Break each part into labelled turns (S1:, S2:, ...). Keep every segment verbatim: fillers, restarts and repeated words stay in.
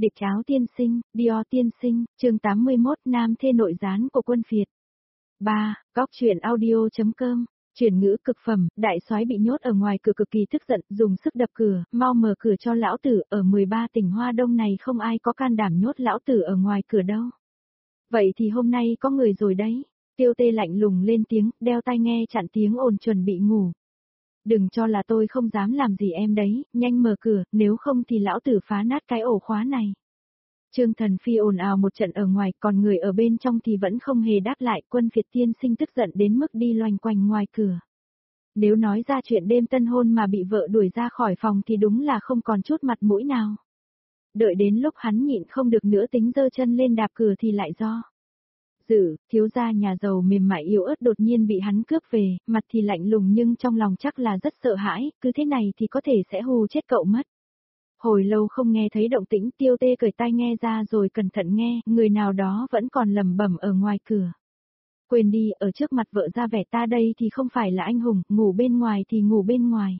S1: Địch áo tiên sinh, Dior tiên sinh, chương tám mươi mốt Nam thê nội gián của quân phiệt. ba. Góc truyện audio.com. Chuyển ngữ cực phẩm, đại soái bị nhốt ở ngoài cửa cực kỳ tức giận, dùng sức đập cửa, mau mở cửa cho lão tử, ở mười ba tỉnh Hoa Đông này không ai có can đảm nhốt lão tử ở ngoài cửa đâu. Vậy thì hôm nay có người rồi đấy. Tiêu Tê lạnh lùng lên tiếng, đeo tai nghe chặn tiếng ồn chuẩn bị ngủ. Đừng cho là tôi không dám làm gì em đấy, nhanh mở cửa, nếu không thì lão tử phá nát cái ổ khóa này. Trương Thần Phi ồn ào một trận ở ngoài, còn người ở bên trong thì vẫn không hề đáp lại, quân phiệt tiên sinh tức giận đến mức đi loanh quanh ngoài cửa. Nếu nói ra chuyện đêm tân hôn mà bị vợ đuổi ra khỏi phòng thì đúng là không còn chút mặt mũi nào. Đợi đến lúc hắn nhịn không được nữa tính giơ chân lên đạp cửa thì lại do. Dự, thiếu gia nhà giàu mềm mại yếu ớt đột nhiên bị hắn cướp về, mặt thì lạnh lùng nhưng trong lòng chắc là rất sợ hãi, cứ thế này thì có thể sẽ hù chết cậu mất. Hồi lâu không nghe thấy động tĩnh, Tiêu Tê cởi tai nghe ra rồi cẩn thận nghe, người nào đó vẫn còn lẩm bẩm ở ngoài cửa. Quên đi, ở trước mặt vợ ra vẻ ta đây thì không phải là anh hùng, ngủ bên ngoài thì ngủ bên ngoài.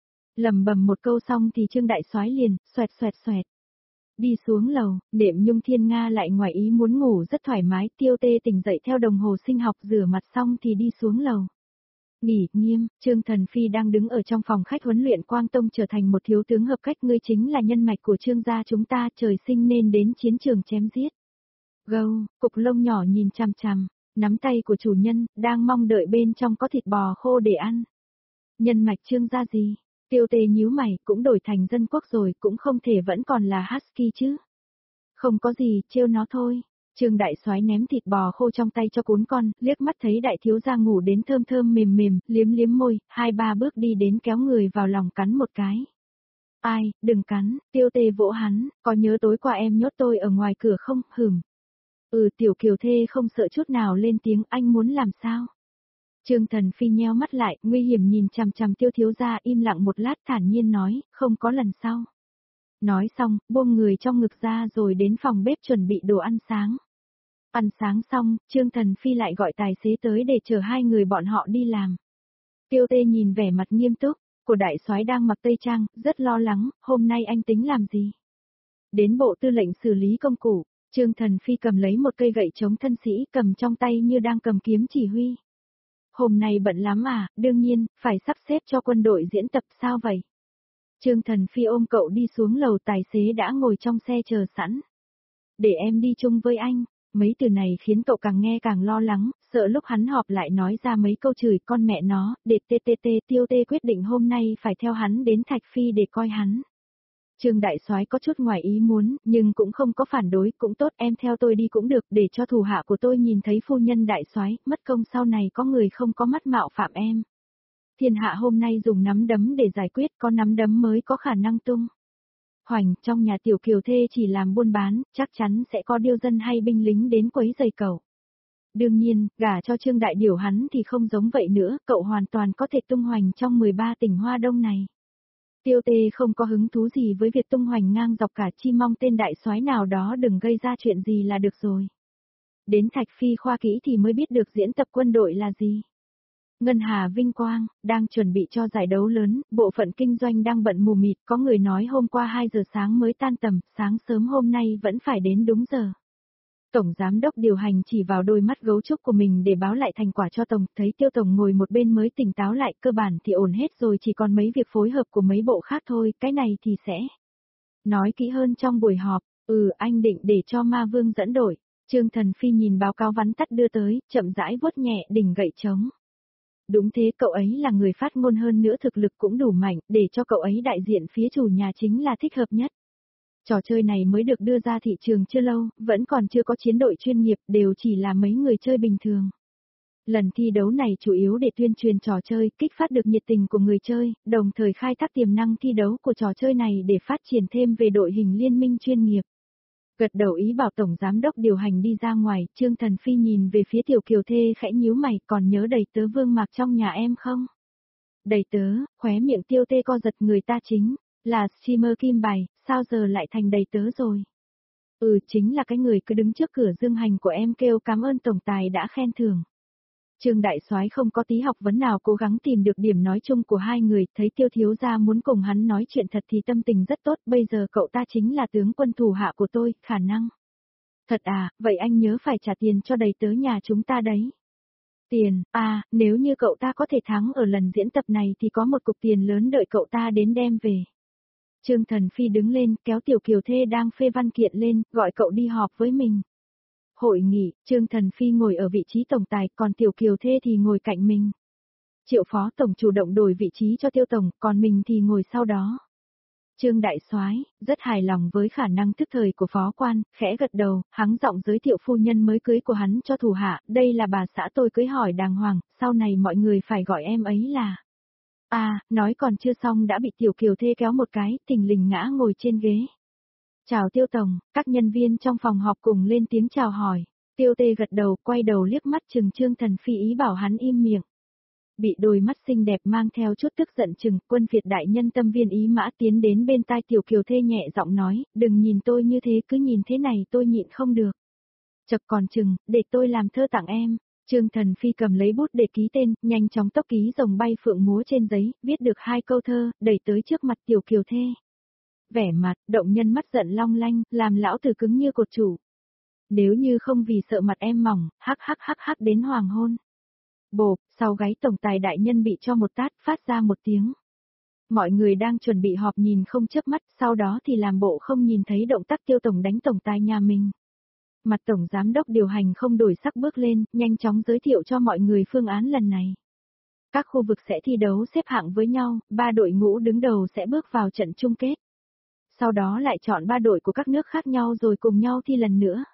S1: Lẩm bẩm một câu xong thì Trương đại soái liền, xoẹt xoẹt xoẹt. Đi xuống lầu, Đệm Nhung Thiên Nga lại ngoài ý muốn ngủ rất thoải mái, Tiêu Tê tỉnh dậy theo đồng hồ sinh học rửa mặt xong thì đi xuống lầu. Nghỉ nghiêm, Trương Thần Phi đang đứng ở trong phòng khách huấn luyện Quang Tông trở thành một thiếu tướng hợp cách, ngươi chính là nhân mạch của Trương gia chúng ta, trời sinh nên đến chiến trường chém giết. Gâu, cục lông nhỏ nhìn chằm chằm, nắm tay của chủ nhân, đang mong đợi bên trong có thịt bò khô để ăn. Nhân mạch Trương gia gì? Tiêu Tê nhíu mày, cũng đổi thành dân quốc rồi, cũng không thể vẫn còn là Husky chứ. Không có gì, trêu nó thôi. Trương đại soái ném thịt bò khô trong tay cho cún con, liếc mắt thấy đại thiếu gia ngủ đến thơm thơm mềm mềm, liếm liếm môi, hai ba bước đi đến kéo người vào lòng cắn một cái. Ai, đừng cắn, Tiêu Tê vỗ hắn, có nhớ tối qua em nhốt tôi ở ngoài cửa không, hửm. Ừ, tiểu kiều thê không sợ chút nào lên tiếng, anh muốn làm sao? Trương Thần Phi nheo mắt lại, nguy hiểm nhìn chằm chằm Tiêu thiếu gia, im lặng một lát thản nhiên nói, không có lần sau. Nói xong, buông người trong ngực ra rồi đến phòng bếp chuẩn bị đồ ăn sáng. Ăn sáng xong, Trương Thần Phi lại gọi tài xế tới để chở hai người bọn họ đi làm. Tiêu Tê nhìn vẻ mặt nghiêm túc, của đại soái đang mặc tây trang, rất lo lắng, hôm nay anh tính làm gì? Đến bộ tư lệnh xử lý công cụ, Trương Thần Phi cầm lấy một cây gậy chống thân sĩ, cầm trong tay như đang cầm kiếm chỉ huy. Hôm nay bận lắm à, đương nhiên, phải sắp xếp cho quân đội diễn tập sao vậy? Trương Thần Phi ôm cậu đi xuống lầu, tài xế đã ngồi trong xe chờ sẵn. Để em đi chung với anh, mấy từ này khiến cậu càng nghe càng lo lắng, sợ lúc hắn họp lại nói ra mấy câu chửi con mẹ nó, để tê tê tê Tiêu Tê quyết định hôm nay phải theo hắn đến Thạch Phi để coi hắn. Trương đại soái có chút ngoài ý muốn, nhưng cũng không có phản đối, cũng tốt, em theo tôi đi cũng được, để cho thủ hạ của tôi nhìn thấy phu nhân đại soái, mất công sau này có người không có mắt mạo phạm em. Thiên hạ hôm nay dùng nắm đấm để giải quyết, có nắm đấm mới có khả năng tung hoành, trong nhà tiểu kiều thê chỉ làm buôn bán, chắc chắn sẽ có điêu dân hay binh lính đến quấy rầy cậu. Đương nhiên, gả cho Trương đại điểu hắn thì không giống vậy nữa, cậu hoàn toàn có thể tung hoành trong mười ba tỉnh Hoa Đông này. Tiêu Tê không có hứng thú gì với việc tung hoành ngang dọc cả, chi mong tên đại soái nào đó đừng gây ra chuyện gì là được rồi. Đến Thạch Phi khoa kỹ thì mới biết được diễn tập quân đội là gì. Ngân Hà Vinh Quang, đang chuẩn bị cho giải đấu lớn, bộ phận kinh doanh đang bận mù mịt, có người nói hôm qua hai giờ sáng mới tan tầm, sáng sớm hôm nay vẫn phải đến đúng giờ. Tổng giám đốc điều hành chỉ vào đôi mắt gấu trúc của mình để báo lại thành quả cho Tổng, thấy Tiêu Tổng ngồi một bên mới tỉnh táo lại, cơ bản thì ổn hết rồi, chỉ còn mấy việc phối hợp của mấy bộ khác thôi, cái này thì sẽ nói kỹ hơn trong buổi họp. Ừ, anh định để cho Ma Vương dẫn đội. Trương Thần Phi nhìn báo cáo vắn tắt đưa tới, chậm rãi vuốt nhẹ đỉnh gậy trống. Đúng thế, cậu ấy là người phát ngôn, hơn nữa thực lực cũng đủ mạnh, để cho cậu ấy đại diện phía chủ nhà chính là thích hợp nhất. Trò chơi này mới được đưa ra thị trường chưa lâu, vẫn còn chưa có chiến đội chuyên nghiệp, đều chỉ là mấy người chơi bình thường. Lần thi đấu này chủ yếu để tuyên truyền trò chơi, kích phát được nhiệt tình của người chơi, đồng thời khai thác tiềm năng thi đấu của trò chơi này để phát triển thêm về đội hình liên minh chuyên nghiệp. Gật đầu ý bảo tổng giám đốc điều hành đi ra ngoài, Trương Thần Phi nhìn về phía tiểu kiều thê khẽ nhíu mày, còn nhớ đầy tớ Vương Mạc trong nhà em không? Đầy tớ, khóe miệng Tiêu Tê co giật, người ta chính là streamer kim bài, sao giờ lại thành đầy tớ rồi? Ừ, chính là cái người cứ đứng trước cửa dương hành của em kêu cảm ơn tổng tài đã khen thưởng. Trương đại soái không có tí học vấn nào cố gắng tìm được điểm nói chung của hai người, thấy Tiêu thiếu gia muốn cùng hắn nói chuyện thật thì tâm tình rất tốt, bây giờ cậu ta chính là tướng quân thủ hạ của tôi, khả năng. Thật à, vậy anh nhớ phải trả tiền cho đầy tớ nhà chúng ta đấy. Tiền, à, nếu như cậu ta có thể thắng ở lần diễn tập này thì có một cục tiền lớn đợi cậu ta đến đem về. Trương Thần Phi đứng lên, kéo Tiểu Kiều Thê đang phê văn kiện lên, gọi cậu đi họp với mình. Hội nghị, Trương Thần Phi ngồi ở vị trí tổng tài, còn Tiểu Kiều Thê thì ngồi cạnh mình. Triệu phó tổng chủ động đổi vị trí cho Tiêu tổng, còn mình thì ngồi sau đó. Trương đại soái rất hài lòng với khả năng thức thời của phó quan, khẽ gật đầu, hắng giọng giới thiệu phu nhân mới cưới của hắn cho thủ hạ, đây là bà xã tôi cưới hỏi đàng hoàng, sau này mọi người phải gọi em ấy là. À, nói còn chưa xong đã bị Tiểu Kiều Thê kéo một cái, thình lình ngã ngồi trên ghế. Chào Tiêu tổng, các nhân viên trong phòng họp cùng lên tiếng chào hỏi. Tiêu Tê gật đầu, quay đầu liếc mắt chừng Trương Thần Phi ý bảo hắn im miệng. Bị đôi mắt xinh đẹp mang theo chút tức giận chừng, Quân Việt đại nhân tâm viên ý mã tiến đến bên tai Tiểu Kiều Thê nhẹ giọng nói, đừng nhìn tôi như thế, cứ nhìn thế này tôi nhịn không được. Chật còn chừng, để tôi làm thơ tặng em. Trương Thần Phi cầm lấy bút để ký tên, nhanh chóng tốc ký rồng bay phượng múa trên giấy, viết được hai câu thơ, đẩy tới trước mặt Tiểu Kiều Thê. Vẻ mặt, động nhân mắt giận long lanh, làm lão tử cứng như cột trụ. Nếu như không vì sợ mặt em mỏng, hắc hắc hắc hắc đến hoàng hôn. Bộp, sau gáy tổng tài đại nhân bị cho một tát, phát ra một tiếng. Mọi người đang chuẩn bị họp nhìn không chớp mắt, sau đó thì làm bộ không nhìn thấy động tác Tiêu tổng đánh tổng tài nhà mình. Mặt tổng giám đốc điều hành không đổi sắc bước lên, nhanh chóng giới thiệu cho mọi người phương án lần này. Các khu vực sẽ thi đấu xếp hạng với nhau, ba đội ngũ đứng đầu sẽ bước vào trận chung kết. Sau đó lại chọn ba đội của các nước khác nhau rồi cùng nhau thi lần nữa.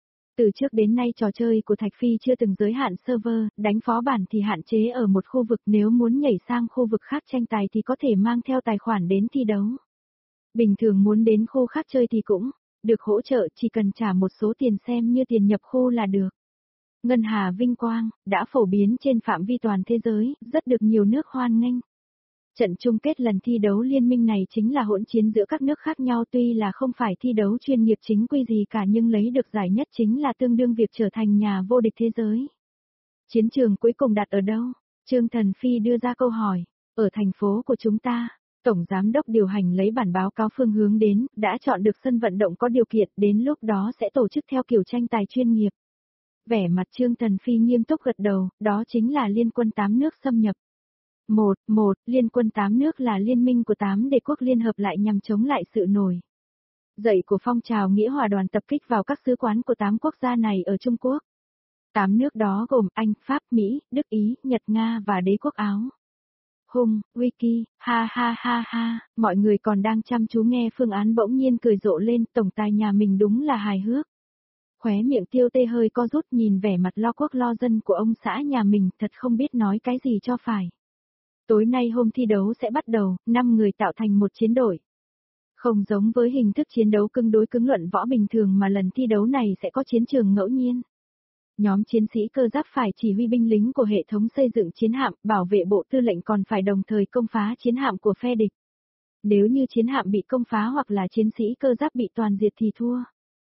S1: Từ trước đến nay trò chơi của Thạch Phi chưa từng giới hạn server, đánh phó bản thì hạn chế ở một khu vực, nếu muốn nhảy sang khu vực khác tranh tài thì có thể mang theo tài khoản đến thi đấu. Bình thường muốn đến khu khác chơi thì cũng được hỗ trợ, chỉ cần trả một số tiền xem như tiền nhập khu là được. Ngân hà vinh quang, đã phổ biến trên phạm vi toàn thế giới, rất được nhiều nước hoan nghênh. Trận chung kết lần thi đấu liên minh này chính là hỗn chiến giữa các nước khác nhau, tuy là không phải thi đấu chuyên nghiệp chính quy gì cả nhưng lấy được giải nhất chính là tương đương việc trở thành nhà vô địch thế giới. Chiến trường cuối cùng đặt ở đâu? Trương Thần Phi đưa ra câu hỏi. Ở thành phố của chúng ta. Tổng giám đốc điều hành lấy bản báo cáo phương hướng đến, đã chọn được sân vận động có điều kiện, đến lúc đó sẽ tổ chức theo kiểu tranh tài chuyên nghiệp. Vẻ mặt Trương Thần Phi nghiêm túc gật đầu, đó chính là liên quân tám nước xâm nhập. Một, một, liên quân tám nước là liên minh của tám đế quốc liên hợp lại nhằm chống lại sự nổi dậy của phong trào nghĩa hòa đoàn tập kích vào các sứ quán của tám quốc gia này ở Trung Quốc. Tám nước đó gồm Anh, Pháp, Mỹ, Đức, Ý, Nhật, Nga và đế quốc Áo. Hùng, Wiki, ha ha ha ha, mọi người còn đang chăm chú nghe phương án bỗng nhiên cười rộ lên, tổng tài nhà mình đúng là hài hước. Khóe miệng Tiêu Tê hơi co rút nhìn vẻ mặt lo quốc lo dân của ông xã nhà mình, thật không biết nói cái gì cho phải. Tối nay hôm thi đấu sẽ bắt đầu, năm người tạo thành một chiến đội. Không giống với hình thức chiến đấu cứng đối cứng luận võ bình thường mà lần thi đấu này sẽ có chiến trường ngẫu nhiên. Nhóm chiến sĩ cơ giáp phải chỉ huy binh lính của hệ thống xây dựng chiến hạm, bảo vệ bộ tư lệnh còn phải đồng thời công phá chiến hạm của phe địch. Nếu như chiến hạm bị công phá hoặc là chiến sĩ cơ giáp bị toàn diệt thì thua.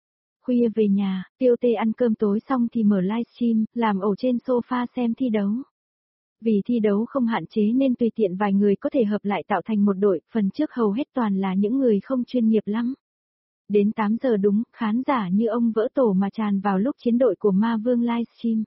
S1: Khuya về nhà, Tiêu Tê ăn cơm tối xong thì mở livestream, làm ổ trên sofa xem thi đấu. Vì thi đấu không hạn chế nên tùy tiện vài người có thể hợp lại tạo thành một đội, phần trước hầu hết toàn là những người không chuyên nghiệp lắm. Đến tám giờ đúng, khán giả như ông vỡ tổ mà tràn vào lúc chiến đội của Ma Vương livestream.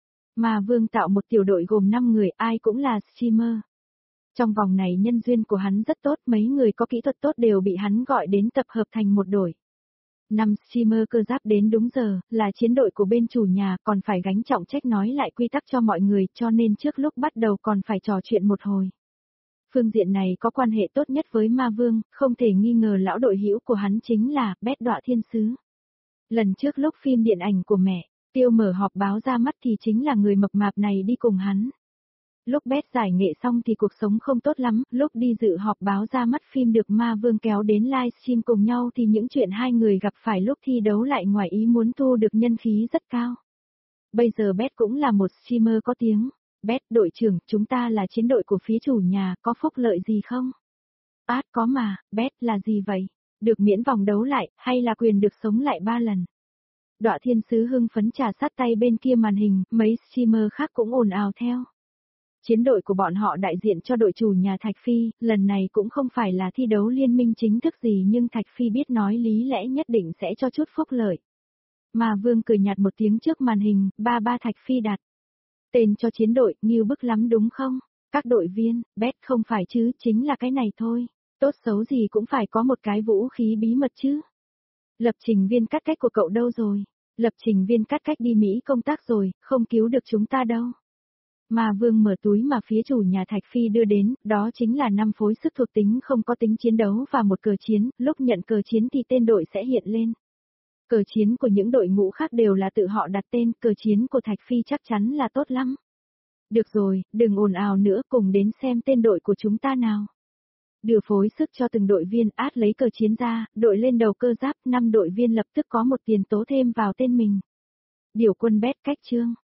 S1: Ma Vương tạo một tiểu đội gồm năm người, ai cũng là streamer. Trong vòng này nhân duyên của hắn rất tốt, mấy người có kỹ thuật tốt đều bị hắn gọi đến tập hợp thành một đội. Năm streamer cơ giáp đến đúng giờ, là chiến đội của bên chủ nhà, còn phải gánh trọng trách nói lại quy tắc cho mọi người, cho nên trước lúc bắt đầu còn phải trò chuyện một hồi. Phương diện này có quan hệ tốt nhất với Ma Vương, không thể nghi ngờ lão đội hữu của hắn chính là Bét Đọa Thiên Sứ. Lần trước lúc phim điện ảnh của mẹ, Tiêu mở họp báo ra mắt thì chính là người mập mạp này đi cùng hắn. Lúc Bét giải nghệ xong thì cuộc sống không tốt lắm, lúc đi dự họp báo ra mắt phim được Ma Vương kéo đến livestream cùng nhau thì những chuyện hai người gặp phải lúc thi đấu lại ngoài ý muốn thu được nhân khí rất cao. Bây giờ Bét cũng là một streamer có tiếng. Bét, đội trưởng, chúng ta là chiến đội của phía chủ nhà, có phúc lợi gì không? Át có mà, Bét là gì vậy? Được miễn vòng đấu lại, hay là quyền được sống lại ba lần? Đọa thiên sứ hưng phấn trà sát tay bên kia màn hình, mấy streamer khác cũng ồn ào theo. Chiến đội của bọn họ đại diện cho đội chủ nhà Thạch Phi, lần này cũng không phải là thi đấu liên minh chính thức gì nhưng Thạch Phi biết nói lý lẽ nhất định sẽ cho chút phúc lợi. Mà Vương cười nhạt một tiếng trước màn hình, ba ba Thạch Phi đặt. Tên cho chiến đội, như bức lắm đúng không? Các đội viên, bet không phải chứ, chính là cái này thôi. Tốt xấu gì cũng phải có một cái vũ khí bí mật chứ. Lập trình viên cắt cách của cậu đâu rồi? Lập trình viên cắt cách đi Mỹ công tác rồi, không cứu được chúng ta đâu. Mà Vương mở túi mà phía chủ nhà Thạch Phi đưa đến, đó chính là năm phối sức thuộc tính không có tính chiến đấu và một cờ chiến, lúc nhận cờ chiến thì tên đội sẽ hiện lên. Cờ chiến của những đội ngũ khác đều là tự họ đặt tên, cờ chiến của Thạch Phi chắc chắn là tốt lắm. Được rồi, đừng ồn ào nữa, cùng đến xem tên đội của chúng ta nào. Đưa phối sức cho từng đội viên, át lấy cờ chiến ra, đội lên đầu cơ giáp, năm đội viên lập tức có một tiền tố thêm vào tên mình. Điều quân bét cách chương.